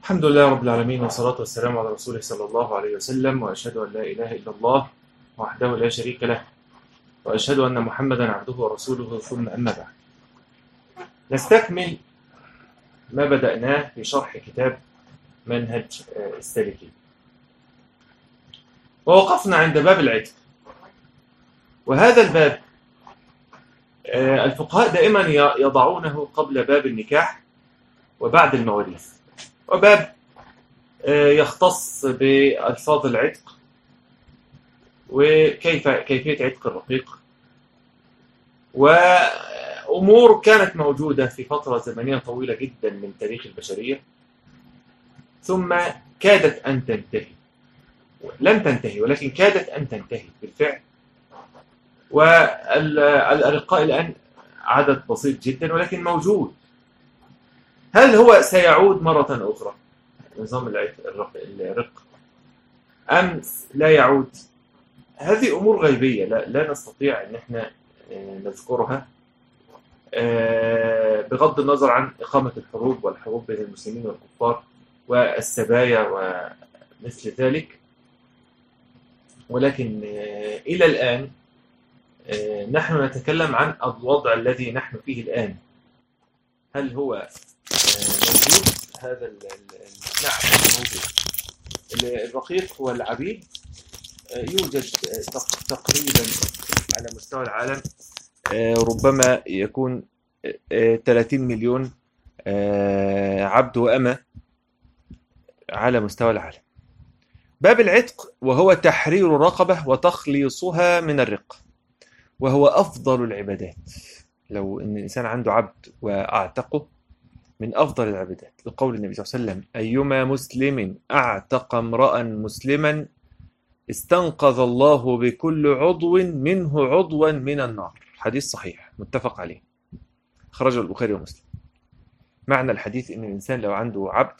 الحمد لله رب العالمين، والصلاة والسلام على رسوله صلى الله عليه وسلم، وأشهد أن لا إله إلا الله وحده لا شريك له، وأشهد أن محمدا عبده ورسوله، ثم أما بعد. نستكمل ما بدأناه في شرح كتاب منهج السالكين، ووقفنا عند باب العتق. وهذا الباب الفقهاء دائما يضعونه قبل باب النكاح وبعد المواريث، وباب يختص بألفاظ العتق وكيفية عتق الرقيق، وأمور كانت موجودة في فترة زمنية طويلة جدا من تاريخ البشرية، ثم كادت أن تنتهي. لم تنتهي، ولكن كادت أن تنتهي بالفعل. والأرقاء الآن عدد بسيط جدا ولكن موجود. هل هو سيعود مرة أخرى نظام الرق أم لا يعود؟ هذه أمور غيبية لا نستطيع أن احنا نذكرها، بغض النظر عن إقامة الحروب والحروب بين المسلمين والكفار والسبايا ومثل ذلك. ولكن إلى الآن نحن نتكلم عن الوضع الذي نحن فيه الآن. هل هو موجود؟ هذا نعم موجود. الرقيق والعبيد يوجد تقريبا على مستوى العالم، ربما يكون 30 مليون عبد وأمة على مستوى العالم. باب العتق وهو تحرير الرقبة وتخليصها من الرق، وهو أفضل العبادات. لو أن الإنسان عنده عبد وأعتقه من أفضل العبادات، لقول النبي صلى الله عليه وسلم: أيما مسلم أعتق امرأ مسلما استنقذ الله بكل عضو منه عضوا من النار. حديث صحيح متفق عليه، خرجه البخاري ومسلم. معنى الحديث أن الإنسان لو عنده عبد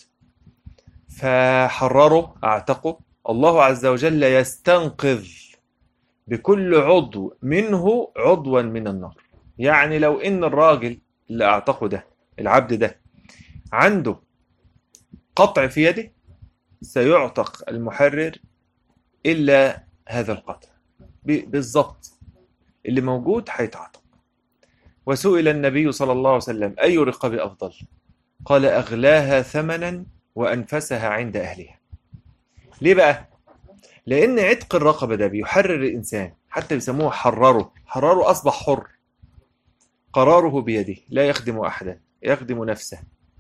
فحرره أعتقه، الله عز وجل يستنقذ بكل عضو منه عضوا من النار. يعني لو إن الراجل اللي أعتقه ده، العبد ده، عنده قطع في يده، سيعتق المحرر إلا هذا القطع بالضبط اللي موجود هيتعتق. وسئل النبي صلى الله عليه وسلم: أي رقاب أفضل؟ قال: أغلاها ثمنا وأنفسها عند أهلها. ليه بقى؟ لأن عتق الرقبة ده بيحرر الإنسان، حتى بيسموه حرره أصبح حر، قراره بيده، لا يخدم أحدا، يخدم نفسه،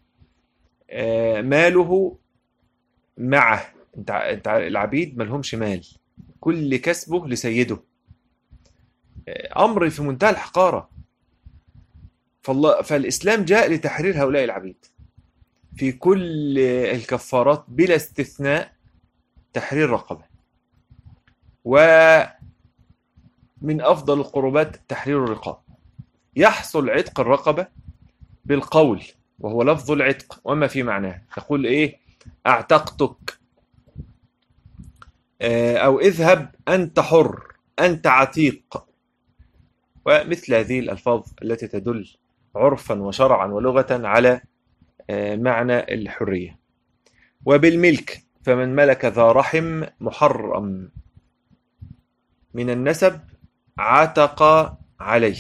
ماله معه. انت العبيد ملهمش مال، كل كسبه لسيده. أمر في منتهى الحقارة. فالإسلام جاء لتحرير هؤلاء العبيد في كل الكفارات بلا استثناء، تحرير رقبة. ومن أفضل القربات تحرير الرقاب. يحصل عتق الرقبة بالقول، وهو لفظ العتق وما في معناه. تقول إيه؟ أعتقتك، أو اذهب أنت حر، أنت عتيق، ومثل هذه الألفاظ التي تدل عرفا وشرعا ولغة على معنى الحرية. وبالملك، فمن ملك ذا رحم محرم من النسب عتق عليه.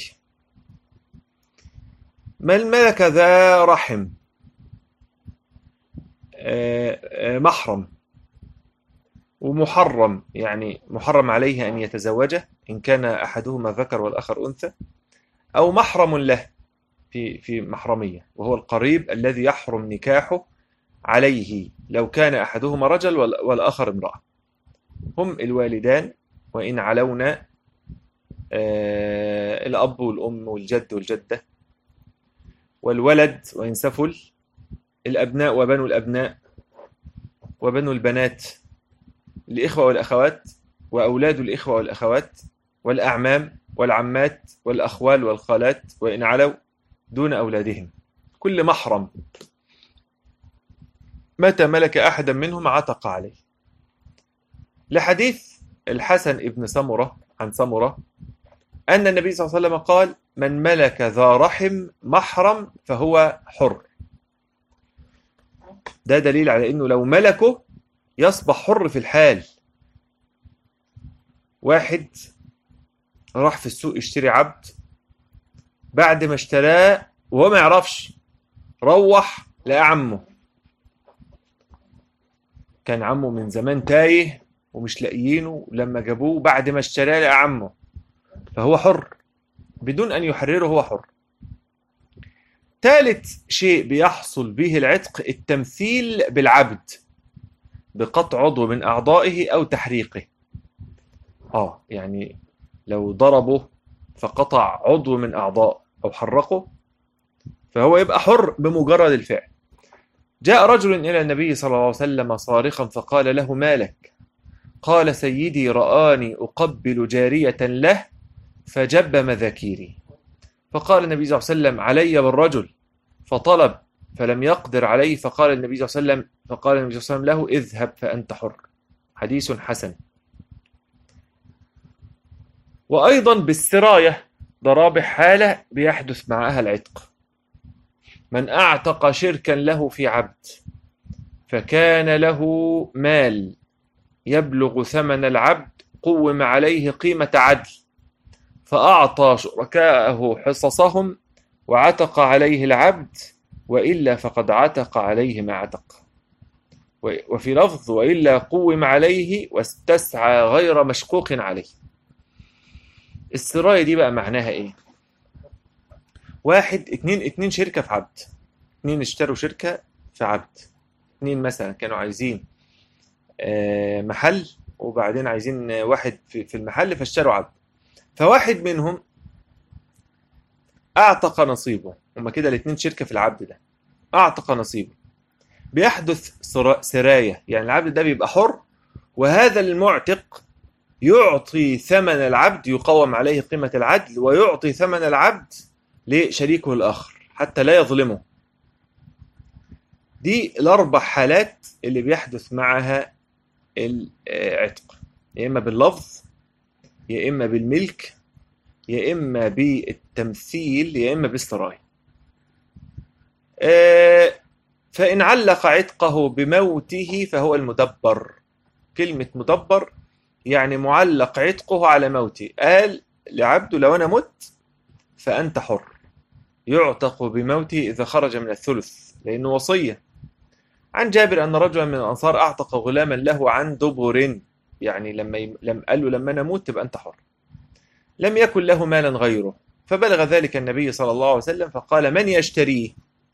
من ملك ذا رحم محرم، ومحرم يعني محرم عليه أن يتزوجه إن كان أحدهما ذكر والآخر أنثى، أو محرم له في محرمية، وهو القريب الذي يحرم نكاحه عليه لو كان أحدهما رجل والآخر امرأة. هم الوالدان وإن علونا، الأب والأم والجد والجدة، والولد وإن سفل، الأبناء وبنو الأبناء وبنو البنات، الإخوة والأخوات وأولاد الإخوة والأخوات، والأعمام والعمات والأخوال والخالات وإن علوا دون أولادهم. كل محرم متى ملك أحدا منهم عتق عليه. لحديث الحسن ابن سمرة عن سمرة أن النبي صلى الله عليه وسلم قال: من ملك ذا رحم محرم فهو حر. ده دليل على أنه لو ملكه يصبح حر في الحال. واحد راح في السوق يشتري عبد، بعد ما اشتراه وهو ما يعرفش، روح لقى عمه، كان عمه من زمان تايه ومش لاقيينه، لما جابوه بعد ما اشتراه لقى عمه، فهو حر بدون أن يحرره، هو حر. ثالث شيء بيحصل به العتق التمثيل بالعبد بقطع عضو من أعضائه أو تحريقه. يعني لو ضربه فقطع عضو من أعضائه أو حرقه فهو يبقى حر بمجرد الفعل. جاء رجل إلى النبي صلى الله عليه وسلم صارخا فقال له: ما لك؟ قال: سيدي رآني أقبل جارية له فجب مذاكيري. فقال النبي صلى الله عليه وسلم: علي بالرجل. فطلب فلم يقدر عليه، فقال النبي صلى الله عليه وسلم له: اذهب فأنت حر. حديث حسن. وأيضا بالسراية، ده رابع حالة بيحدث معها العتق. من أعتق شركا له في عبد فكان له مال يبلغ ثمن العبد، قوم عليه قيمة عدل، فأعطى شركاءه حصصهم وعتق عليه العبد، وإلا فقد عتق عليه ما عتق. وفي لفظ: وإلا قوم عليه واستسعى غير مشقوق عليه. السراية دي بقى معناها إيه؟ واحد اتنين شركة في عبد، اتنين اشتروا شركة في عبد، اتنين مثلا كانوا عايزين محل، وبعدين عايزين واحد في المحل فاشتروا عبد، فواحد منهم أعتق نصيبه، هما كده الاتنين شركة في العبد ده، أعتق نصيبه. بيحدث سراية، يعني العبد ده بيبقى حر، وهذا المعتق يعطي ثمن العبد، يقوم عليه قيمة العدل، ويعطي ثمن العبد لشريكه الآخر حتى لا يظلمه. دي الأربع حالات اللي بيحدث معها العتق، يا إما باللفظ، يا إما بالملك، يا إما بالتمثيل، يا إما بالسراية. فإن علق عتقه بموته فهو المدبر. كلمة مدبر يعني معلق عتقه على موتي، قال لعبده: لو أنا مت فأنت حر، يعتق بموته إذا خرج من الثلث، لأنه وصية. عن جابر أن رجلا من الأنصار أعتق غلاما له عن دبر، يعني قال له: لما أنا أموت تبقى أنت حر. لم يكن له مالا غيره، فبلغ ذلك النبي صلى الله عليه وسلم فقال: من يشتريه؟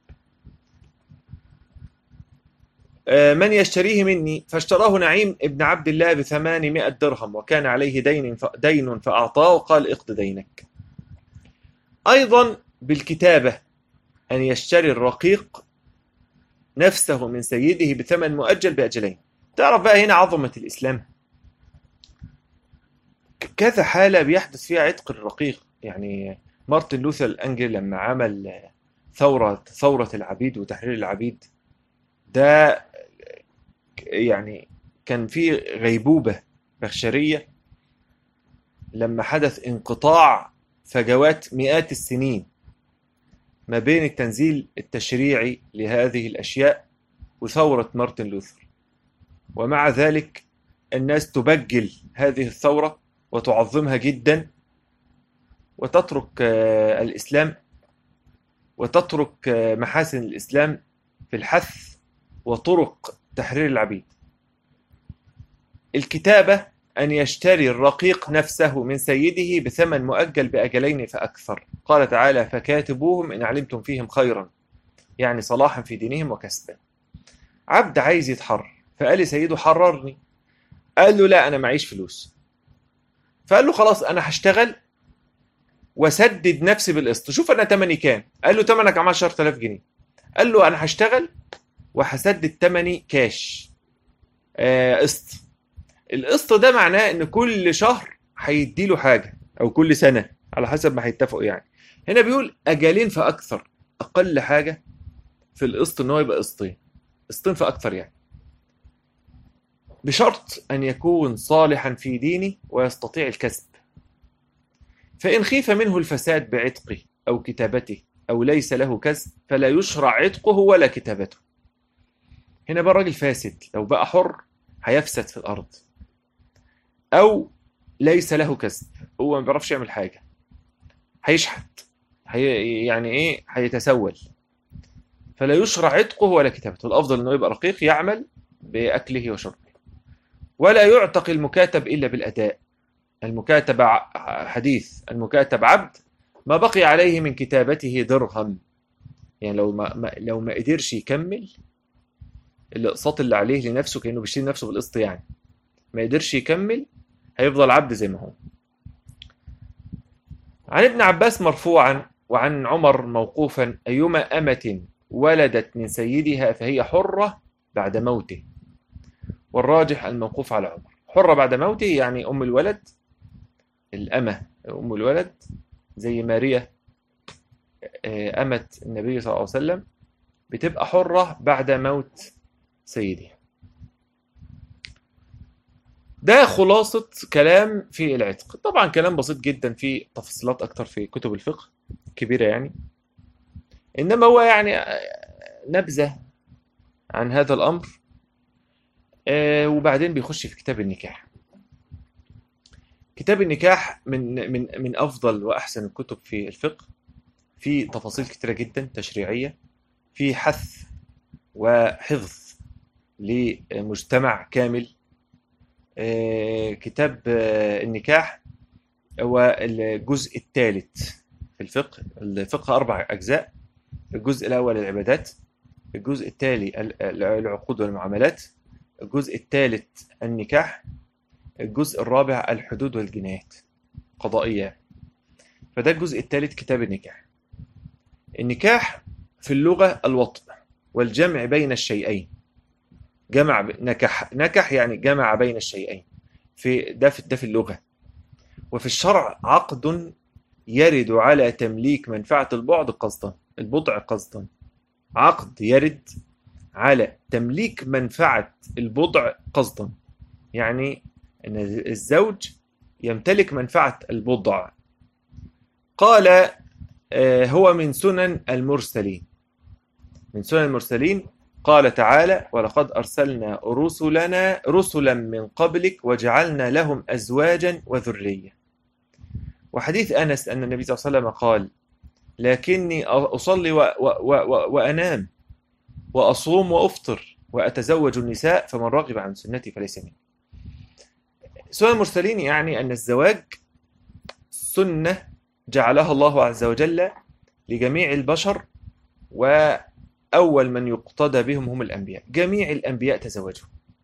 من يشتريه مني؟ فاشتراه نعيم ابن عبد الله ب800 درهم، وكان عليه دين فأعطاه وقال: اقض دينك. أيضا بالكتابة، أن يشتري الرقيق نفسه من سيده بثمن مؤجل بأجلين. تعرف بقى هنا عظمة الإسلام، كذا حالة بيحدث فيها عتق الرقيق. يعني مارتن لوثر الأنجلي لما عمل ثورة العبيد وتحرير العبيد، ده يعني كان في غيبوبة بشرية لما حدث انقطاع فجوات مئات السنين ما بين التنزيل التشريعي لهذه الأشياء وثورة مارتن لوثر. ومع ذلك الناس تبجل هذه الثورة وتعظمها جدا، وتترك الإسلام، وتترك محاسن الإسلام في الحث وطرق تحرير العبيد. الكتابة أن يشتري الرقيق نفسه من سيده بثمن مؤجل بأجلين فأكثر. قال تعالى: فكاتبوهم إن علمتم فيهم خيرا، يعني صلاحا في دينهم وكسبا. عبد عايز يتحرر، فقال لسيده: حررني. قال له: لا، أنا معيش فلوس. فقال له: خلاص، أنا هشتغل وسدد نفسي بالقسط، شوف أنا تمني كام. قال له: تمنك 10,000 جنيه. قال له: أنا هشتغل وهسدد تمني كاش، قسط. القسط ده معناه ان كل شهر هيديله حاجه، او كل سنه على حسب ما هيتفقوا. يعني هنا بيقول اجالين فاكثر، اقل حاجه في القسط ان هو يبقى قسطين فاكثر، يعني بشرط ان يكون صالحا في دينه ويستطيع الكسب. فان خيف منه الفساد بعتقه او كتابته او ليس له كسب فلا يشرع عتقه ولا كتابته. هنا بقى الراجل فاسد، لو بقى حر هيفسد في الأرض، أو ليس له كسب، هو ما بيعرفش يعمل حاجة، هيشحت، يعني إيه، هيتسول، فلا يشرع عتقه ولا كتابته. الأفضل إنه يبقى رقيق يعمل بأكله وشربه. ولا يعتق المكاتب إلا بالأداء. المكاتب حديث المكاتب عبد ما بقي عليه من كتابته درهم، يعني لو ما قدرش يكمل الاقساط اللي عليه لنفسه، كأنه بيشتري نفسه بالقسط يعني، ما قدرش يكمل، هيفضل عبد زي ما هو. عن ابن عباس مرفوعا وعن عمر موقوفا: أيما أمة ولدت من سيدها فهي حرة بعد موته. والراجح الموقوف على عمر. حرة بعد موته يعني أم الولد، الأمة أم الولد، زي ماريا أمة النبي صلى الله عليه وسلم، بتبقى حرة بعد موت سيدها. ده خلاصة كلام في العتق. طبعا كلام بسيط جدا، في تفصيلات أكتر في كتب الفقه كبيرة يعني، إنما هو يعني نبذة عن هذا الأمر. وبعدين بيخش في كتاب النكاح. كتاب النكاح من أفضل وأحسن الكتب في الفقه، في تفاصيل كتيرة جدا تشريعية، في حث وحفظ لمجتمع كامل. كتاب النكاح هو الجزء الثالث في الفقه. الفقه 4 أجزاء: الجزء الأول العبادات، الجزء التالي العقود والمعاملات، الجزء الثالث النكاح، الجزء الرابع الحدود والجنايات قضائية. فده الجزء الثالث كتاب النكاح. النكاح في اللغة الوطء والجمع بين الشيئين. نكح يعني جمع بين الشيئين، ده في اللغة. وفي الشرع عقد يرد على تمليك منفعة البضع قصدا. عقد يرد على تمليك منفعة البضع قصدا، يعني أن الزوج يمتلك منفعة البضع. قال هو من سنن المرسلين. من سنن المرسلين قال تعالى: ولقد أرسلنا رسلا من قبلك وجعلنا لهم أزواجا وذرية. وحديث أنس أن النبي صلى الله عليه وسلم قال: لكني أصلي وأنام وأصوم وأفطر وأتزوج النساء فمن رغب عن سنتي فليس مني. سنن المرسلين يعني أن الزواج سنة جعلها الله عز وجل لجميع البشر، وأول من يقتدى بهم هم الأنبياء. جميع الأنبياء تزوجوا،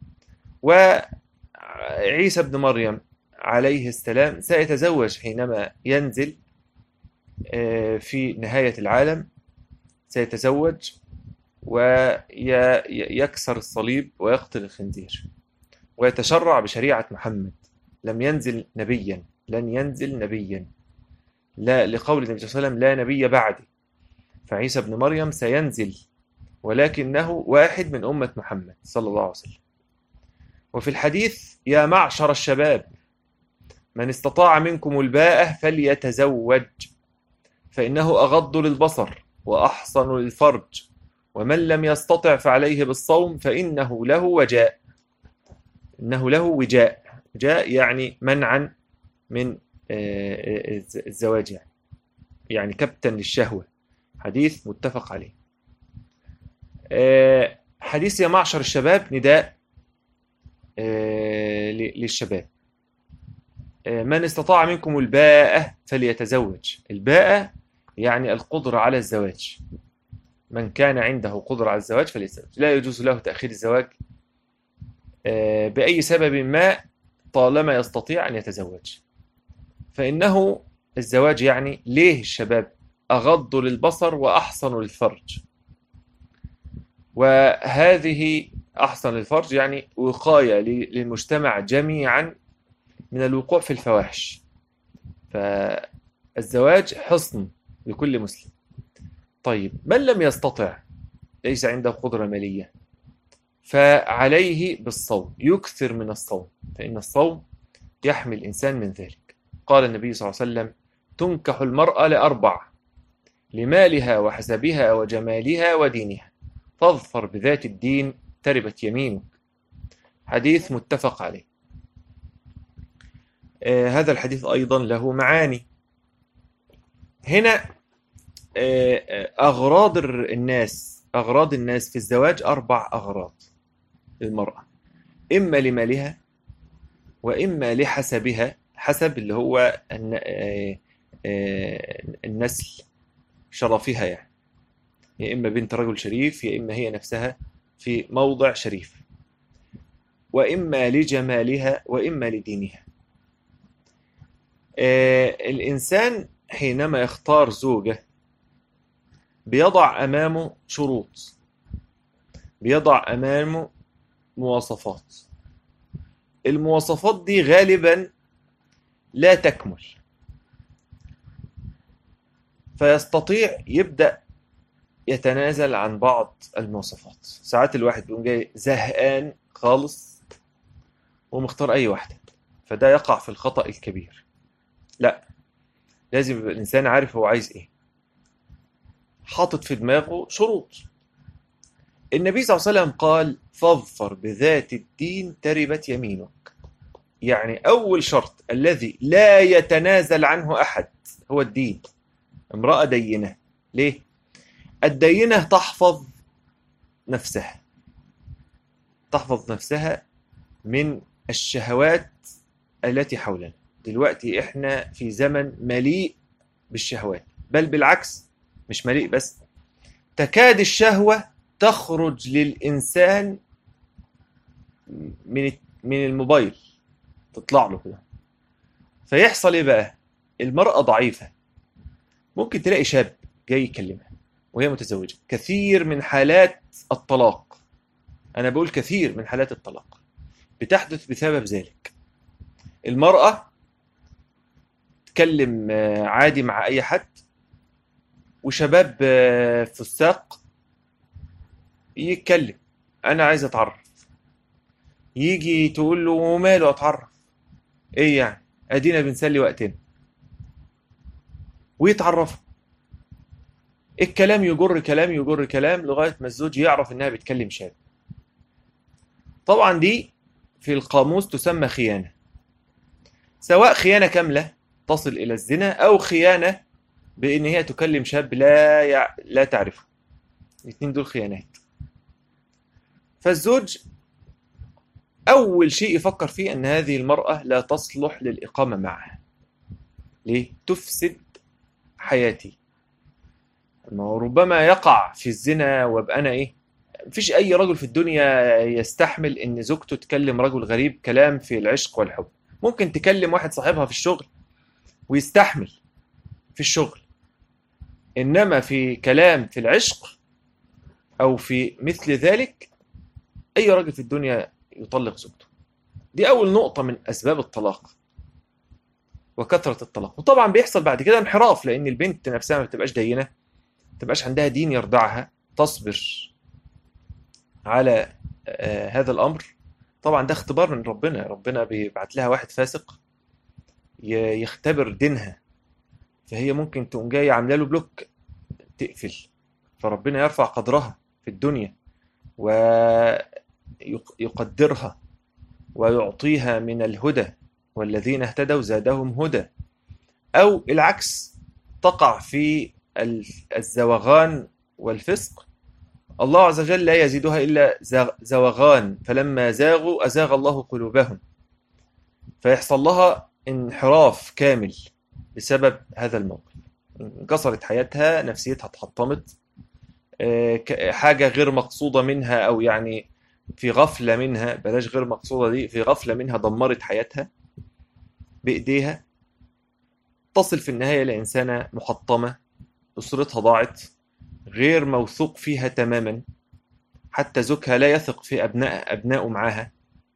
وعيسى ابن مريم عليه السلام سيتزوج حينما ينزل في نهاية العالم، سيتزوج ويكسر الصليب ويقتل الخنزير ويتشرع بشريعة محمد. لم ينزل نبيا، لن ينزل نبيا، لا، لقول النبي صلى الله عليه وسلم: لا نبي بعدي. فعيسى ابن مريم سينزل، ولكنه واحد من أمة محمد صلى الله عليه وسلم. وفي الحديث: يا معشر الشباب من استطاع منكم الباءة فليتزوج فإنه أغض للبصر وأحصن للفرج، ومن لم يستطع فعليه بالصوم فإنه له وجاء. إنه له وجاء، وجاء يعني منعا من الزواج، يعني كبتا للشهوة. حديث متفق عليه. حديث يا معشر الشباب نداء للشباب. من استطاع منكم الباءة فليتزوج. الباءة يعني القدرة على الزواج. من كان عنده قدرة على الزواج فليتزوج. لا يجوز له تأخير الزواج بأي سبب ما طالما يستطيع أن يتزوج. فإنه الزواج يعني ليه الشباب أغض للبصر وأحصن للفرج، وهذه أحصن للفرج يعني وقاية للمجتمع جميعا من الوقوع في الفواحش. فالزواج حصن لكل مسلم. طيب، من لم يستطع، ليس عنده قدرة مالية، فعليه بالصوم، يكثر من الصوم، فإن الصوم يحمي الإنسان من ذلك. قال النبي صلى الله عليه وسلم: تنكح المرأة ل4: لمالها وحسبها وجمالها ودينها، فاظفر بذات الدين تربت يمينك، حديث متفق عليه. هذا الحديث أيضا له معاني. هنا أغراض الناس في الزواج 4 أغراض للمرأة: إما لمالها، وإما لحسبها، حسب اللي هو النسل، شرفها يعني، يا إما بنت رجل شريف، يا إما هي نفسها في موضع شريف، وإما لجمالها، وإما لدينها. الإنسان حينما يختار زوجة بيضع أمامه شروط، بيضع أمامه مواصفات. المواصفات دي غالبا لا تكمل، فيستطيع يبدأ يتنازل عن بعض المواصفات. ساعات الواحد بيقوم جاي زهقان خالص ومختار أي واحدة، فده يقع في الخطأ الكبير. لا، لازم يبقى الإنسان عارف هو عايز إيه، حاطط في دماغه شروط. النبي صلى الله عليه وسلم قال: فاظفر بذات الدين تربت يمينك. يعني أول شرط الذي لا يتنازل عنه أحد هو الدين. امرأة دينة. ليه؟ الدينة تحفظ نفسها، تحفظ نفسها من الشهوات التي حولنا. دلوقتي احنا في زمن مليء بالشهوات، بل بالعكس، مش مليء بس، تكاد الشهوة تخرج للإنسان من الموبايل، تطلع له كده. فيحصل ايه بقى؟ المرأة ضعيفة، ممكن تلاقي شاب جاي يكلمها وهي متزوجة. كثير من حالات الطلاق، أنا بقول كثير من حالات الطلاق، بتحدث بسبب ذلك. المرأة تكلم عادي مع أي حد، وشباب فساق يتكلم: أنا عايز أتعرف. يجي تقول له: وماله أتعرف؟ إيه يعني؟ أدينا بنسلي وقتنا. ويتعرفوا. الكلام يجر كلام يجر كلام لغاية ما الزوج يعرف إنها بتكلم شاب. طبعا دي في القاموس تسمى خيانة، سواء خيانة كاملة تصل إلى الزنا، أو خيانة بإن هي تكلم شاب لا تعرفه. الاثنين دول خيانات. فالزوج أول شيء يفكر فيه أن هذه المرأة لا تصلح للإقامة معها. ليه؟ تفسد حياتي. ربما يقع في الزنا وابقى أنا إيه؟ مفيش أي رجل في الدنيا يستحمل إن زوجته تكلم رجل غريب كلام في العشق والحب. ممكن تكلم واحد صاحبها في الشغل ويستحمل في الشغل، إنما في كلام في العشق أو في مثل ذلك أي راجل في الدنيا يطلق زوجته. دي أول نقطة من أسباب الطلاق وكثرة الطلاق. وطبعا بيحصل بعد كده انحراف، لأن البنت نفسها ما بتبقاش دينة، ما بتبقاش عندها دين يرضعها تصبر على هذا الأمر. طبعا ده اختبار من ربنا بيبعت لها واحد فاسق يختبر دينها، فهي ممكن تقوم جاية عامله له بلوك، تقفل. فربنا يرفع قدرها في الدنيا ويقدرها ويعطيها من الهدى، والذين اهتدوا زادهم هدى. أو العكس، تقع في الزوغان والفسق، الله عز وجل لا يزيدها إلا زوغان، فلما زاغوا أزاغ الله قلوبهم، فيحصل لها انحراف كامل بسبب هذا الموقف. انكسرت حياتها، نفسيتها اتحطمت، حاجة غير مقصودة منها، أو يعني في غفلة منها، بلاش غير مقصودة دي، في غفلة منها دمرت حياتها بإيديها، تصل في النهاية لإنسانة محطمة، أسرتها ضاعت، غير موثوق فيها تماما، حتى زوجها لا يثق في أبنائه معها،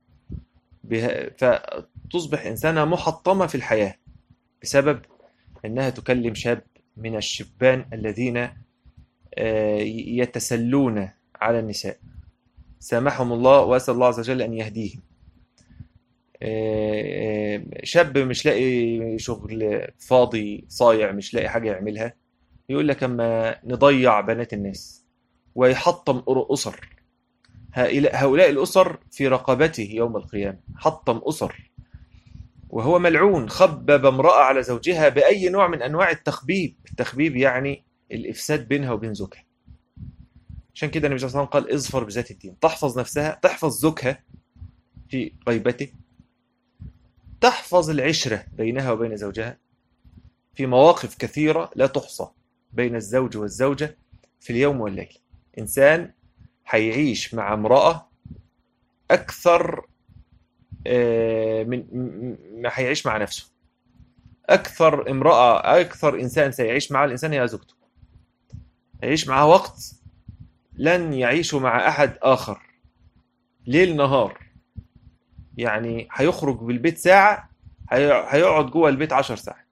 فتصبح إنسانة محطمة في الحياة بسبب أنها تكلم شاب من الشبان الذين يتسلون على النساء، سامحهم الله، وأسأل الله عز وجل أن يهديهم. شاب مش لاقي شغل، فاضي صايع، مش لاقي حاجة يعملها، يقول لك أما نضيع بنات الناس، ويحطم أسر هؤلاء الأسر في رقبته يوم القيامة، حطم أسر، وهو ملعون، خبب امرأة على زوجها بأي نوع من أنواع التخبيب. التخبيب يعني الإفساد بينها وبين زوجها. عشان كده النبي صلى الله عليه وسلم قال اظفر بذات الدين، تحفظ نفسها، تحفظ زوجها في غيبته، تحفظ العشرة بينها وبين زوجها في مواقف كثيرة لا تحصى بين الزوج والزوجة في اليوم والليل. إنسان هيعيش مع امرأة أكثر من ما هيعيش مع نفسه. أكثر إنسان سيعيش مع الإنسان هي زوجته. هيعيش معها وقت لن يعيشه مع أحد آخر، ليل نهار. يعني هيخرج بالبيت ساعة، هيقعد جوه البيت 10 ساعات.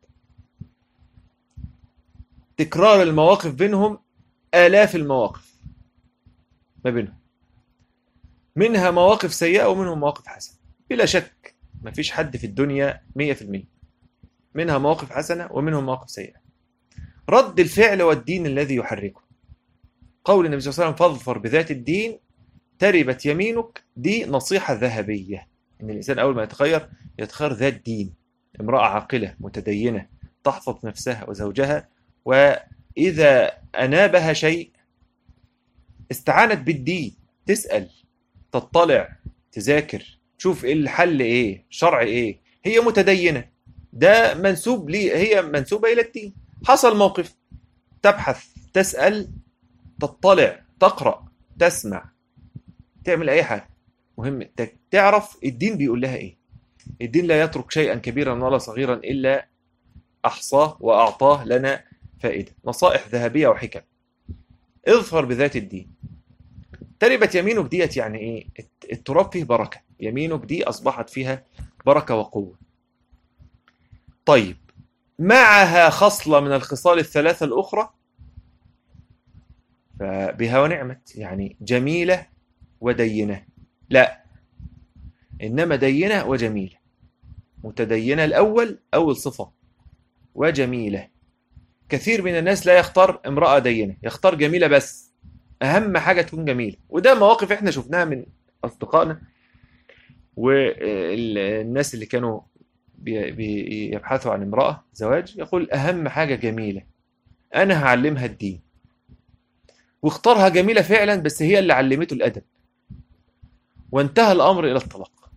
تكرار المواقف بينهم آلاف المواقف ما بينهم، منها مواقف سيئة ومنهم مواقف حسنة بلا شك. ما فيش حد في الدنيا 100%، منها مواقف حسنة ومنهم مواقف سيئة. رد الفعل والدين الذي يحركه. قول النبي صلى الله عليه وسلم فاظفر بذات الدين تربت يمينك، دي نصيحة ذهبية، إن الإنسان أول ما يتخير ذات دين، امرأة عاقلة متدينة تحفظ نفسها وزوجها، وإذا أنابها شيء استعانت بالدين، تسأل، تطلع، تذاكر، تشوف إيه الحل، إيه شرع، إيه، هي متدينة، ده منسوب لي، هي منسوبة إلى الدين. حصل موقف تبحث، تسأل، تطلع، تقرأ، تسمع، تعمل أي حاجة، مهم تعرف الدين بيقول لها إيه. الدين لا يترك شيئا كبيرا ولا صغيرا إلا أحصاه وأعطاه لنا فائدة. نصائح ذهبية وحكم. اظفر بذات الدين تربت يمينك، ديت يعني إيه؟ التراب فيه بركة، يمينك دي أصبحت فيها بركة وقوة. طيب، معها خصلة من الخصال الثلاثة الأخرى فبها ونعمت، يعني جميلة ودينة، لا، إنما دينة وجميلة. متدينة الأول، أول صفة، وجميلة. كثير من الناس لا يختار امرأة دينة، يختار جميلة بس، أهم حاجة تكون جميلة. وده مواقف إحنا شفناها من أصدقائنا والناس اللي كانوا بيبحثوا عن امرأة زواج، يقول أهم حاجة جميلة، أنا هعلمها الدين. واختارها جميلة فعلا، بس هي اللي علمته الأدب، وانتهى الأمر إلى الطلاق.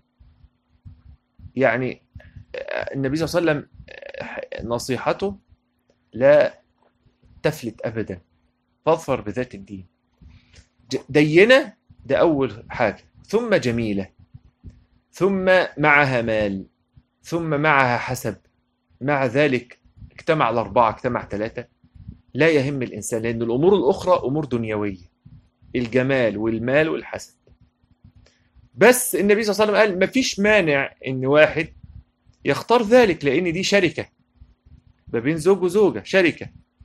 يعني النبي صلى الله عليه وسلم نصيحته لا تفلت أبدا، فاظفر بذات الدين. دينة ده أول حاجة، ثم جميلة، ثم معها مال، ثم معها حسب. مع ذلك اجتمع الأربعة، اجتمع ثلاثة، لا يهم الإنسان، لأن الأمور الأخرى أمور دنيوية، الجمال والمال والحسب. بس النبي صلى الله عليه وسلم قال مفيش مانع إن واحد يختار ذلك، لأن دي شركة ما بين زوج وزوجة، شركة.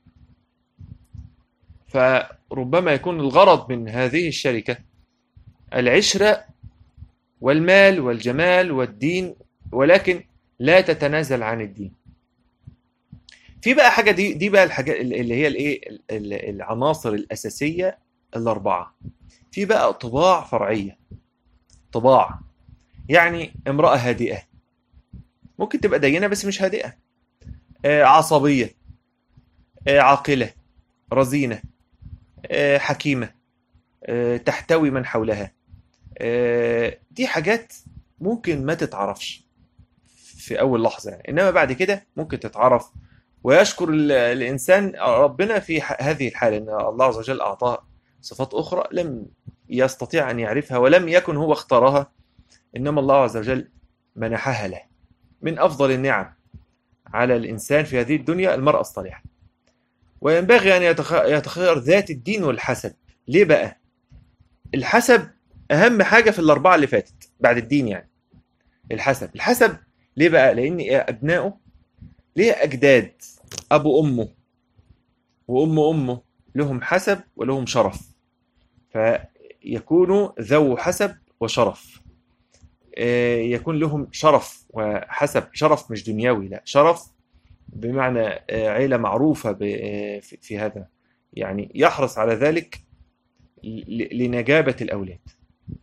فربما يكون الغرض من هذه الشركة العشرة والمال والجمال والدين، ولكن لا تتنازل عن الدين. في بقى حاجة، دي بقى الحاجات اللي هي الايه، العناصر الأساسية الأربعة. في بقى طباع فرعية. طباع يعني امرأة هادئة، ممكن تبقى دينة بس مش هادئة، عصبية، عاقلة، رزينة، حكيمة، تحتوي من حولها. دي حاجات ممكن ما تتعرفش في أول لحظة يعني، إنما بعد كده ممكن تتعرف. ويشكر الإنسان ربنا في هذه الحالة، إن الله عز وجل أعطاه صفات أخرى لم يستطيع أن يعرفها، ولم يكن هو اختارها، إنما الله عز وجل منحها له. من أفضل النعم على الإنسان في هذه الدنيا المرأة الصالحة. وينبغي أن يتخير ذات الدين والحسب. ليه بقى؟ الحسب أهم حاجة في الأربعة اللي فاتت بعد الدين، يعني الحسب ليه بقى؟ لأن أبنائه ليه أجداد، أبو أمه وأم أمه لهم حسب ولهم شرف، فيكونوا ذو حسب وشرف. يكون لهم شرف وحسب، شرف مش دنيوي، لا، شرف بمعنى عيلة معروفة في هذا، يعني يحرص على ذلك لنجابة الأولاد.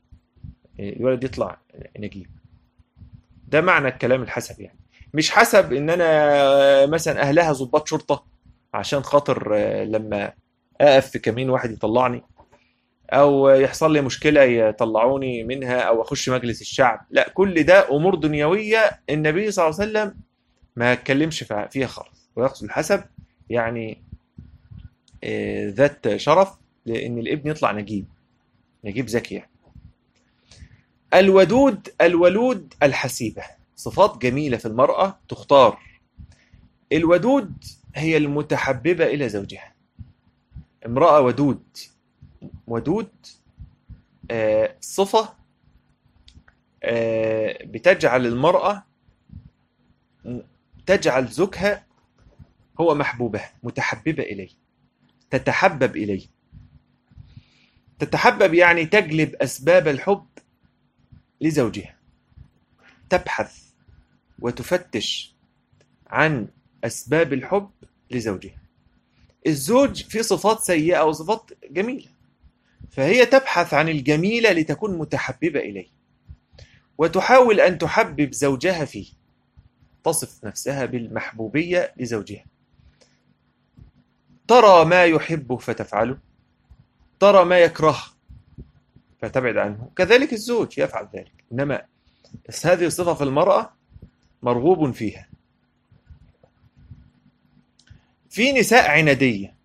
الولد يطلع نجيب. ده معنى الكلام الحسب يعني، مش حسب ان انا مثلا اهلها ضباط شرطة عشان خاطر لما اقف في كمين واحد يطلعني، او يحصل لي مشكلة يطلعوني منها، او اخش مجلس الشعب. لا، كل ده امور دنيوية النبي صلى الله عليه وسلم ما اتكلمش فيها خالص. ويقصد الحسب يعني ذات شرف، لان الابن يطلع نجيب ذكي يعني. الولود الحسيبة، صفات جميلة في المرأة تختار. الودود هي المتحببة إلى زوجها. امرأة ودود صفة بتجعل المرأة تجعل زوجها هو محبوبة متحببة إليه، تتحبب إليه. تتحبب يعني تجلب أسباب الحب لزوجها، تبحث وتفتش عن أسباب الحب لزوجها. الزوج فيه صفات سيئة وصفات جميلة، فهي تبحث عن الجميلة لتكون متحببة إليه، وتحاول أن تحبب زوجها فيه، تصف نفسها بالمحبوبية لزوجها. ترى ما يحبه فتفعله، ترى ما يكرهه فتبعد عنه. كذلك الزوج يفعل ذلك، إنما بس هذه الصفة في المرأة مرغوب فيها. في نساء عنادية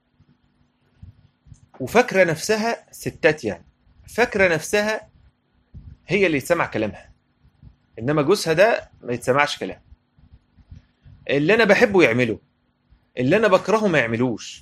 وفاكرة نفسها ستات، يعني فاكرة نفسها هي اللي يتسمع كلامها، إنما جوزها ده ما يتسمعش كلام. اللي أنا بحبه يعمله، اللي أنا بكرهه ما يعملوش.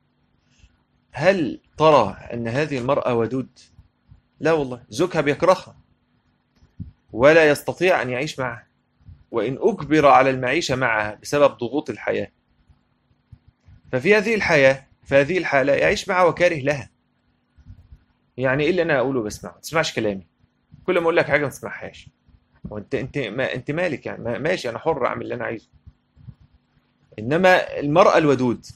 هل ترى أن هذه المرأة ودود؟ لا والله، زوجها بيكرهها ولا يستطيع أن يعيش معها، وإن أجبر على المعيشة معها بسبب ضغوط الحياة، ففي هذه الحالة يعيش معها وكاره لها. يعني إيه اللي أنا أقوله بسمعه؟ ما تسمعش كلامي، كل ما أقول لك حاجة ما تسمعهاش. وأنت مالك يعني؟ ماشي، أنا حر أعمل اللي أنا عايزه. إنما المرأة الودود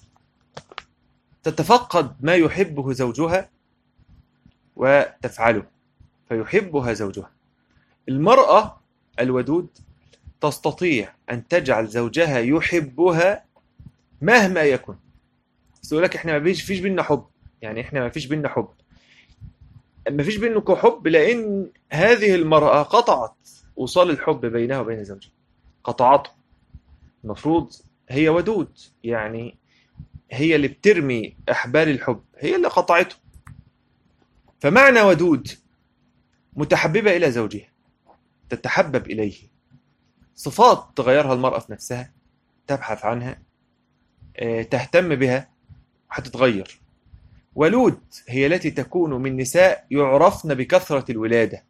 تتفقد ما يحبه زوجها وتفعله فيحبها زوجها. المرأة الودود تستطيع أن تجعل زوجها يحبها مهما يكن. بس يقول لك إحنا ما فيش بينا حب، يعني إحنا ما فيش بينا حب، ما فيش بينكم حب لأن هذه المرأة قطعت وصال الحب بينها وبين زوجها، قطعته. المفروض هي ودود، يعني هي اللي بترمي أحبال الحب، هي اللي قطعته. فمعنى ودود متحببة إلى زوجها، تتحبب إليه. صفات تغيرها المرأة في نفسها، تبحث عنها، تهتم بها، هتتغير. ولود هي التي تكون من نساء يعرفن بكثرة الولادة.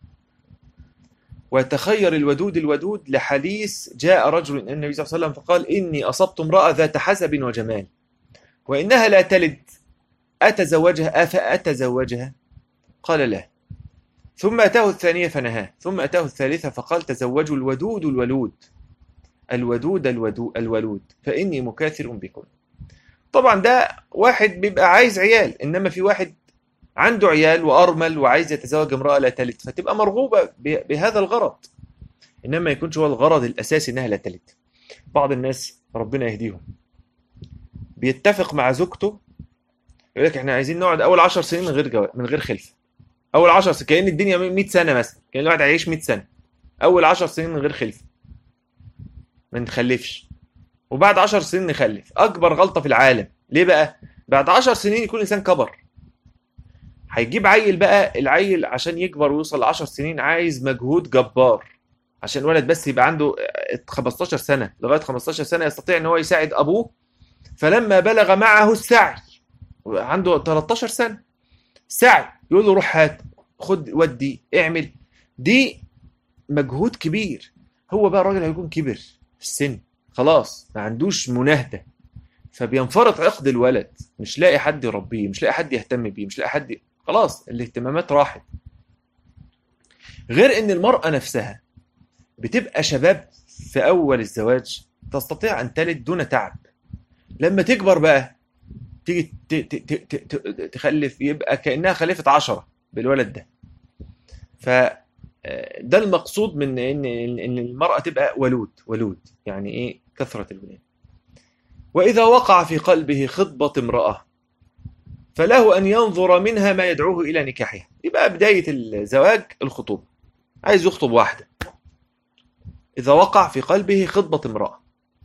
وتخير الودود لحديث جاء رجل إلى النبي صلى الله عليه وسلم فقال: إني أصبت امرأة ذات حسب وجمال وإنها لا تلد، أتزوجها أفأتزوجها؟ قال لا. ثم أتاه الثانية فنهاه، ثم أتاه الثالثة فقال: تزوجوا الولود فإني مكاثر بكم. طبعا ده واحد بيبقى عايز عيال، إنما في واحد عنده عيال وأرمل وعايز يتزوج امرأة لا تلد، فتبقى مرغوبة بهذا الغرض، إنما يكونش هو الغرض الأساسي إنها لا تلد. بعض الناس ربنا يهديهم بيتفق مع زوجته، يقول لك إحنا عايزين نقعد أول 10 سنين من غير خلفة. أول 10 سنين كأن الدنيا 100 سنة مثلا، كأن الواحد هيعيش 100 سنة. أول 10 سنين من غير خلفة، ما نخلفش، وبعد 10 سنين نخلف. أكبر غلطة في العالم. ليه بقى؟ بعد 10 سنين يكون الإنسان كبر، هيجيب عيل بقى. العيل عشان يكبر ويوصل ل 10 سنين عايز مجهود جبار، عشان الولد بس يبقى عنده 15 سنة، لغاية 15 سنة يستطيع ان هو يساعد ابوه. فلما بلغ معه السعي عنده 13 سنة، سعي يقول له روح هات، خد، ودي، اعمل، دي مجهود كبير. هو بقى الراجل هيكون كبر في السن، خلاص ما عندوش مناهدة، فبينفرط عقد الولد، مش لاقي حد يربيه، مش لاقي حد يهتم بيه، مش لاقي حد خلاص الاهتمامات راحت. غير ان المرأة نفسها بتبقى شباب في اول الزواج، تستطيع ان تلد دون تعب. لما تكبر بقى تيجي تخلف، يبقى كأنها خلفت 10 بالولد ده. ده المقصود من إن المرأة تبقى ولود يعني إيه؟ كثرة الولاد. وإذا وقع في قلبه خطبة امرأة فله أن ينظر منها ما يدعوه إلى نكاحها. يبقى بداية الزواج الخطوبة، عايز يخطب واحدة، إذا وقع في قلبه خطبة امرأة،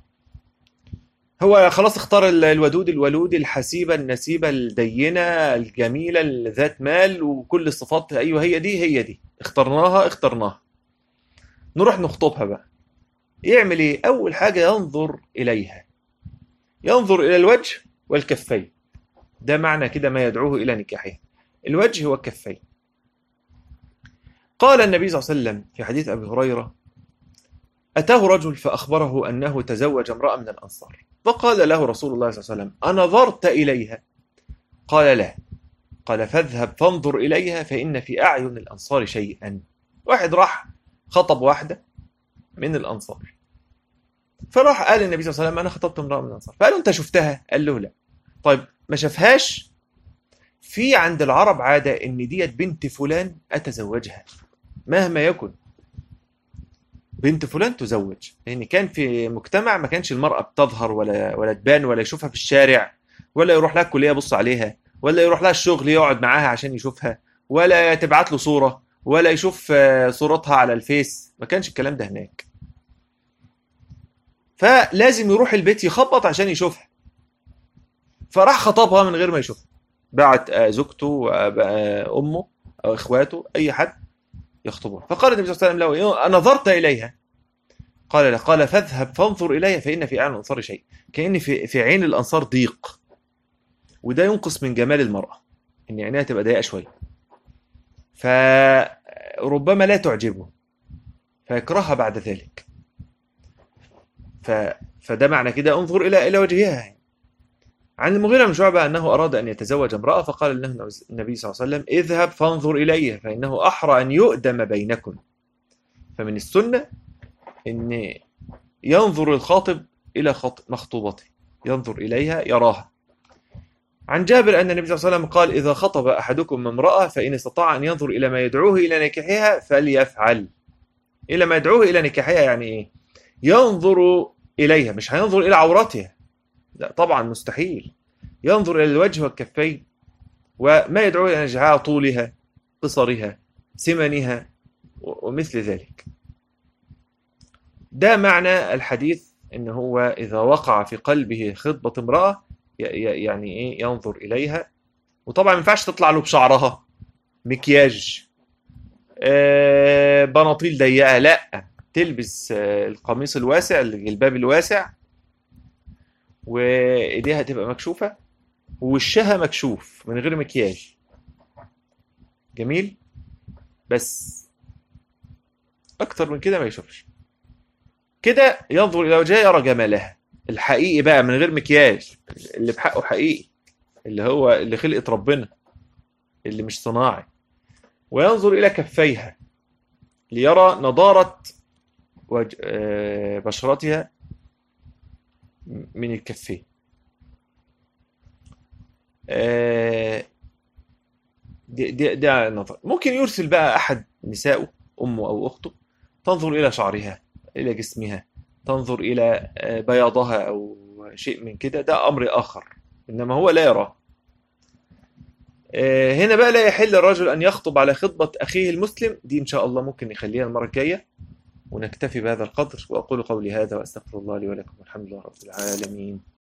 هو خلاص اختار الولود الحسيبة النسيبة الدينة الجميلة ذات مال وكل الصفات، أيوة هي دي اخترناها، نروح نخطبها بقى. يعمل ايه؟ أول حاجة ينظر إليها، ينظر إلى الوجه والكفين. ده معنى كده ما يدعوه إلى نكاحها، الوجه والكفين. قال النبي صلى الله عليه وسلم في حديث أبي هريرة: أتاه رجل فأخبره أنه تزوج امرأة من الأنصار، فقال له رسول الله صلى الله عليه وسلم: أنظرت إليها؟ قال: لا. قال: فاذهب فانظر إليها فإن في أعين الأنصار شيئا. واحد راح خطب واحدة من الأنصار، فراح قال النبي صلى الله عليه وسلم: أنا خطبت امرأة من الأنصار. فقال له: أنت شفتها؟ قال له: لا. طيب ما شافهاش، في عند العرب عادة إن ديت بنت فلان أتزوجها، مهما يكن بنت فلان تزوج، لأن كان في مجتمع ما كانش المرأة بتظهر ولا تبان، ولا يشوفها في الشارع، ولا يروح لها الكلية يبص عليها، ولا يروح لها الشغل يقعد معاها عشان يشوفها، ولا تبعت له صورة، ولا يشوف صورتها على الفيس. ما كانش الكلام ده هناك، فلازم يروح البيت يخبط عشان يشوفها. فراح خطبها من غير ما يشوفها، بعت زوجته أمه أو إخواته أي حد يخطبها. فقال النبي صلى الله عليه وسلم له: أنظرت إليها؟ قال: لا. قال: فاذهب فانظر إليها فإن في أعين الأنصار شيء. كأن في عين الأنصار ضيق، وده ينقص من جمال المرأة، إن عينها تبقى ضيقة شوية، فربما لا تعجبه فيكرهها بعد ذلك. فده معنى كده انظر إلى وجهها. عن المغيرة بن شعبة أنه أراد أن يتزوج امرأة، فقال له النبي صلى الله عليه وسلم: اذهب فانظر إليها فإنه أحرى أن يؤدم بينكم. فمن السنة أن ينظر الخاطب إلى مخطوبته، ينظر إليها يراها. عن جابر أن النبي صلى الله عليه وسلم قال: إذا خطب أحدكم امرأة فإن استطاع أن ينظر إلى ما يدعوه إلى نكاحها فليفعل. إلى ما يدعوه إلى نكاحها يعني إيه؟ ينظر إليها، مش هينظر إلى عورتها، لا طبعا مستحيل. ينظر إلى الوجه والكفين وما يدعوه إلى نكاحها، طولها، قصرها، سمنها، ومثل ذلك. ده معنى الحديث، إن هو إذا وقع في قلبه خطبة امرأة يعني إيه؟ ينظر إليها. وطبعا ما ينفعش تطلع له بشعرها، مكياج، بناطيل ضيقة، لا، تلبس القميص الواسع، الجلباب الواسع، وإيديها تبقى مكشوفة، ووشها مكشوف من غير مكياج. جميل، بس أكتر من كده ما يشوفش. كده ينظر إلى وجهها يرى جمالها الحقيقي بقى من غير مكياج، اللي بحقه حقيقي، اللي هو اللي خلقت ربنا، اللي مش صناعي. وينظر إلى كفيها ليرى نضارة بشرتها من الكفين. ده نظر. ممكن يرسل بقى أحد نسائه، أمه أو أخته، تنظر إلى شعرها، إلى جسمها، تنظر إلى بياضها أو شيء من كده، ده أمر آخر، إنما هو لا يراه. هنا بقى لا يحل الرجل أن يخطب على خطبة أخيه المسلم. دي إن شاء الله ممكن نخليها المرة الجاية، ونكتفي بهذا القدر. وأقول قولي هذا وأستغفر الله لي ولكم، والحمد لله رب العالمين.